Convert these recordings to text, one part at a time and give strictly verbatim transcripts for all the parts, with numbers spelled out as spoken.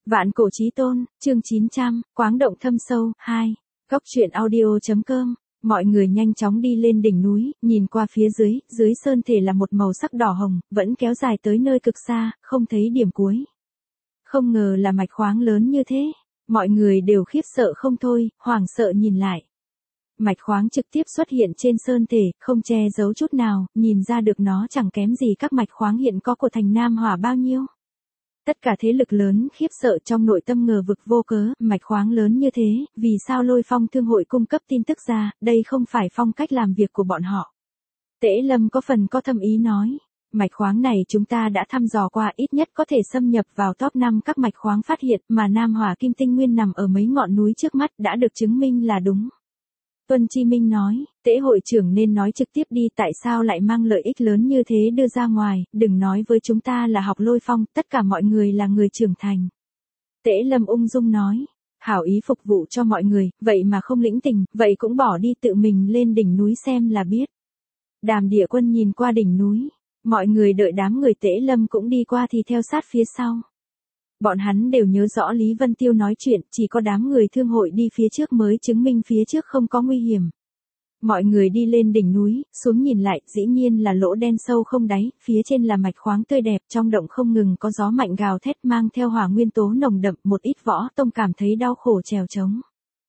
Vạn cổ chí tôn, chương chín trăm, Quáng động thâm sâu, hai. Góc truyện audio.com. Mọi người nhanh chóng đi lên đỉnh núi, nhìn qua phía dưới, dưới sơn thể là một màu sắc đỏ hồng, vẫn kéo dài tới nơi cực xa, không thấy điểm cuối. Không ngờ là mạch khoáng lớn như thế. Mọi người đều khiếp sợ không thôi, hoảng sợ nhìn lại. Mạch khoáng trực tiếp xuất hiện trên sơn thể, không che giấu chút nào, nhìn ra được nó chẳng kém gì các mạch khoáng hiện có của thành Nam Hỏa bao nhiêu. Tất cả thế lực lớn khiếp sợ trong nội tâm ngờ vực vô cớ, mạch khoáng lớn như thế, vì sao Lôi Phong Thương hội cung cấp tin tức ra, đây không phải phong cách làm việc của bọn họ. Tễ Lâm có phần có thâm ý nói, mạch khoáng này chúng ta đã thăm dò qua, ít nhất có thể xâm nhập vào top năm các mạch khoáng phát hiện, mà Nam Hỏa Kim Tinh Nguyên nằm ở mấy ngọn núi trước mắt đã được chứng minh là đúng. Tuân Chi Minh nói, Tễ hội trưởng nên nói trực tiếp đi, tại sao lại mang lợi ích lớn như thế đưa ra ngoài, đừng nói với chúng ta là học Lôi Phong, tất cả mọi người là người trưởng thành. Tễ Lâm ung dung nói, hảo ý phục vụ cho mọi người, vậy mà không lĩnh tình, vậy cũng bỏ đi tự mình lên đỉnh núi xem là biết. Đàm Địa Quân nhìn qua đỉnh núi, mọi người đợi đám người Tễ Lâm cũng đi qua thì theo sát phía sau. Bọn hắn đều nhớ rõ Lý Vân Tiêu nói chuyện, chỉ có đám người thương hội đi phía trước mới chứng minh phía trước không có nguy hiểm. Mọi người đi lên đỉnh núi, xuống nhìn lại, dĩ nhiên là lỗ đen sâu không đáy, phía trên là mạch khoáng tươi đẹp, trong động không ngừng có gió mạnh gào thét mang theo hỏa nguyên tố nồng đậm, một ít võ tông cảm thấy đau khổ trèo trống.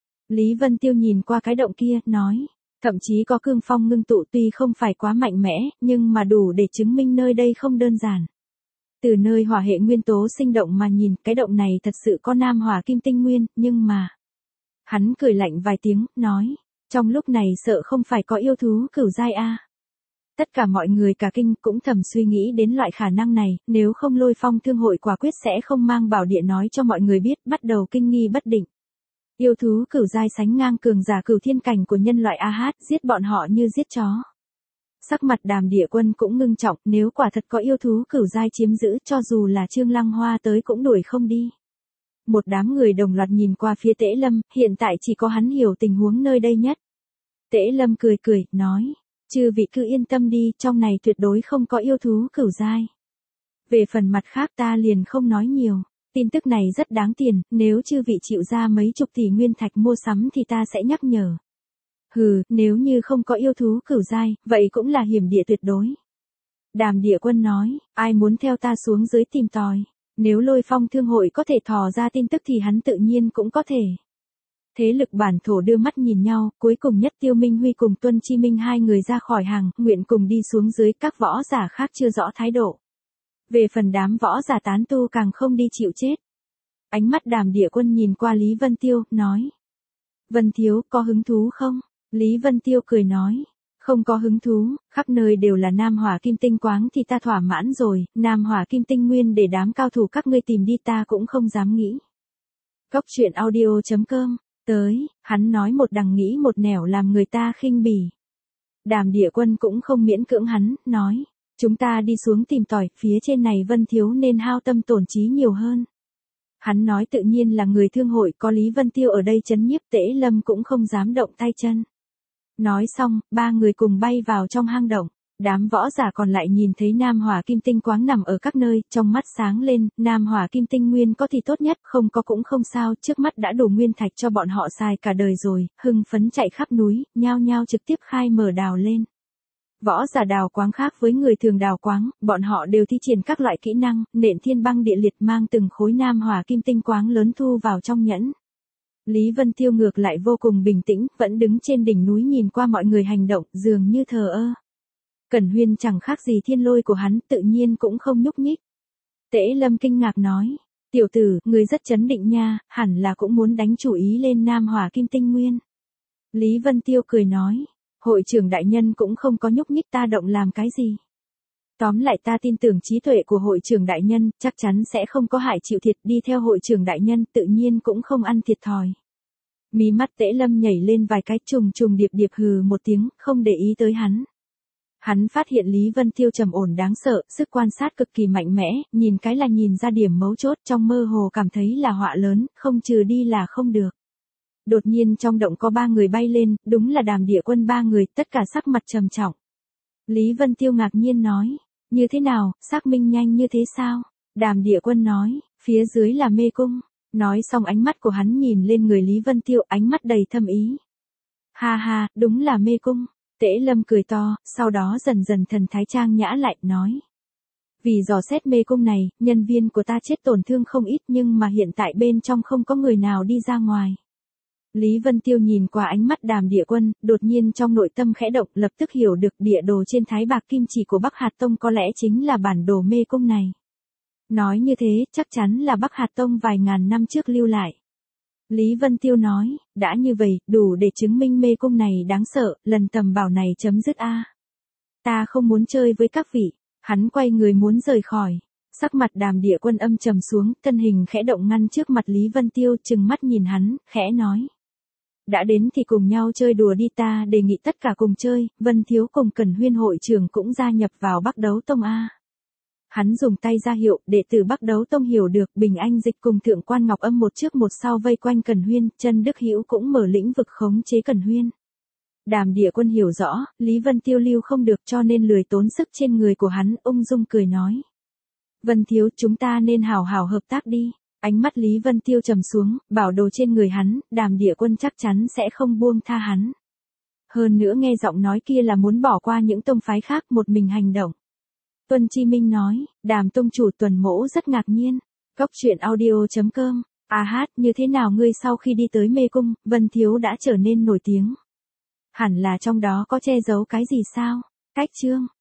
Lý Vân Tiêu nhìn qua cái động kia, nói, thậm chí có cương phong ngưng tụ, tuy không phải quá mạnh mẽ, nhưng mà đủ để chứng minh nơi đây không đơn giản. Từ nơi hỏa hệ nguyên tố sinh động mà nhìn, cái động này thật sự có Nam Hỏa Kim Tinh Nguyên, nhưng mà... Hắn cười lạnh vài tiếng, nói, trong lúc này sợ không phải có yêu thú cửu giai a. Tất cả mọi người cả kinh cũng thầm suy nghĩ đến loại khả năng này, nếu không Lôi Phong Thương hội quả quyết sẽ không mang bảo địa nói cho mọi người biết, bắt đầu kinh nghi bất định. Yêu thú cửu giai sánh ngang cường giả cửu thiên cảnh của nhân loại a hát, giết bọn họ như giết chó. Sắc mặt Đàm Địa Quân cũng ngưng trọng, nếu quả thật có yêu thú cửu giai chiếm giữ, cho dù là Trương Lăng Hoa tới cũng đuổi không đi. Một đám người đồng loạt nhìn qua phía Tễ Lâm, hiện tại chỉ có hắn hiểu tình huống nơi đây nhất. Tễ Lâm cười cười, nói, chư vị cứ yên tâm đi, trong này tuyệt đối không có yêu thú cửu giai. Về phần mặt khác ta liền không nói nhiều, tin tức này rất đáng tiền, nếu chư vị chịu ra mấy chục tỷ nguyên thạch mua sắm thì ta sẽ nhắc nhở. Hừ, nếu như không có yêu thú cửu giai, vậy cũng là hiểm địa tuyệt đối. Đàm Địa Quân nói, ai muốn theo ta xuống dưới tìm tòi, nếu Lôi Phong Thương hội có thể thò ra tin tức thì hắn tự nhiên cũng có thể. Thế lực bản thổ đưa mắt nhìn nhau, cuối cùng nhất Tiêu Minh Huy cùng Tuân Chi Minh hai người ra khỏi hàng, nguyện cùng đi xuống dưới, các võ giả khác chưa rõ thái độ. Về phần đám võ giả tán tu càng không đi chịu chết. Ánh mắt Đàm Địa Quân nhìn qua Lý Vân Tiêu, nói, Vân Thiếu, có hứng thú không? Lý Vân Tiêu cười nói, không có hứng thú, khắp nơi đều là Nam Hỏa Kim Tinh Quáng thì ta thỏa mãn rồi, Nam Hỏa Kim Tinh Nguyên để đám cao thủ các ngươi tìm đi ta cũng không dám nghĩ. Góc truyện audio.com, tới, hắn nói một đằng nghĩ một nẻo làm người ta khinh bỉ. Đàm Địa Quân cũng không miễn cưỡng hắn, nói, chúng ta đi xuống tìm tòi, phía trên này Vân Thiếu nên hao tâm tổn trí nhiều hơn. Hắn nói tự nhiên là người thương hội, có Lý Vân Tiêu ở đây trấn nhiếp, Tễ Lâm cũng không dám động tay chân. Nói xong, ba người cùng bay vào trong hang động. Đám võ giả còn lại nhìn thấy Nam Hỏa Kim Tinh Quáng nằm ở các nơi, trong mắt sáng lên, Nam Hỏa Kim Tinh Nguyên có thì tốt nhất, không có cũng không sao, trước mắt đã đủ nguyên thạch cho bọn họ xài cả đời rồi, hưng phấn chạy khắp núi, nhao nhao trực tiếp khai mở đào lên. Võ giả đào quáng khác với người thường đào quáng, bọn họ đều thi triển các loại kỹ năng, nện thiên băng địa liệt mang từng khối Nam Hỏa Kim Tinh Quáng lớn thu vào trong nhẫn. Lý Vân Tiêu ngược lại vô cùng bình tĩnh, vẫn đứng trên đỉnh núi nhìn qua mọi người hành động, dường như thờ ơ. Cẩn Huyên chẳng khác gì thiên lôi của hắn, tự nhiên cũng không nhúc nhích. Tễ Lâm kinh ngạc nói, tiểu tử, người rất chấn định nha, hẳn là cũng muốn đánh chủ ý lên Nam Hỏa Kim Tinh Nguyên. Lý Vân Tiêu cười nói, hội trưởng đại nhân cũng không có nhúc nhích ta động làm cái gì. Tóm lại ta tin tưởng trí tuệ của hội trưởng đại nhân, chắc chắn sẽ không có hại chịu thiệt, đi theo hội trưởng đại nhân tự nhiên cũng không ăn thiệt thòi. Mí mắt Tễ Lâm nhảy lên vài cái, trùng trùng điệp điệp hừ một tiếng, không để ý tới hắn. Hắn phát hiện Lý Vân Tiêu trầm ổn đáng sợ, sức quan sát cực kỳ mạnh mẽ, nhìn cái là nhìn ra điểm mấu chốt, trong mơ hồ cảm thấy là họa lớn, không trừ đi là không được. Đột nhiên trong động có ba người bay lên, đúng là Đàm Địa Quân ba người, tất cả sắc mặt trầm trọng. Lý Vân Tiêu ngạc nhiên nói, như thế nào, xác minh nhanh như thế sao? Đàm Địa Quân nói, Phía dưới là mê cung. Nói xong ánh mắt của hắn nhìn lên người Lý Vân Tiêu, ánh mắt đầy thâm ý. Ha ha, đúng là mê cung. Tễ Lâm cười to, sau đó dần dần thần thái trang nhã lại, nói. Vì dò xét mê cung này, nhân viên của ta chết tổn thương không ít nhưng mà hiện tại bên trong không có người nào đi ra ngoài. Lý Vân Tiêu nhìn qua ánh mắt Đàm Địa Quân, đột nhiên trong nội tâm khẽ động, lập tức hiểu được địa đồ trên thái bạc kim chỉ của Bắc Hạt Tông có lẽ chính là bản đồ mê cung này. Nói như thế, chắc chắn là Bắc Hạt Tông vài ngàn năm trước lưu lại. Lý Vân Tiêu nói, đã như vậy, đủ để chứng minh mê cung này đáng sợ, lần tầm bảo này chấm dứt a. Ta không muốn chơi với các vị. Hắn quay người muốn rời khỏi. Sắc mặt Đàm Địa Quân âm trầm xuống, thân hình khẽ động ngăn trước mặt Lý Vân Tiêu, trừng mắt nhìn hắn, khẽ nói. Đã đến thì cùng nhau chơi đùa đi, ta đề nghị tất cả cùng chơi, Vân Thiếu cùng Cẩn Huyên hội trưởng cũng gia nhập vào Bắc Đấu Tông a. Hắn dùng tay ra hiệu, đệ tử Bắc Đấu Tông hiểu được, Bình Anh Dịch cùng Thượng Quan Ngọc Âm một trước một sau vây quanh Cẩn Huyên, Chân Đức Hữu cũng mở lĩnh vực khống chế Cẩn Huyên. Đàm Địa Quân hiểu rõ, Lý Vân Tiêu lưu không được cho nên lười tốn sức trên người của hắn, ung dung cười nói. Vân Thiếu, chúng ta nên hào hào hợp tác đi. Ánh mắt Lý Vân Tiêu trầm xuống, bảo đồ trên người hắn, Đàm Địa Quân chắc chắn sẽ không buông tha hắn. Hơn nữa nghe giọng nói kia là muốn bỏ qua những tông phái khác một mình hành động. Tuân Chi Minh nói, Đàm tông chủ Tuần Mỗ rất ngạc nhiên. Góc truyện audio chấm com. À hát, như thế nào ngươi sau khi đi tới mê cung, Vân Thiếu đã trở nên nổi tiếng? Hẳn là trong đó có che giấu cái gì sao? Cách chương.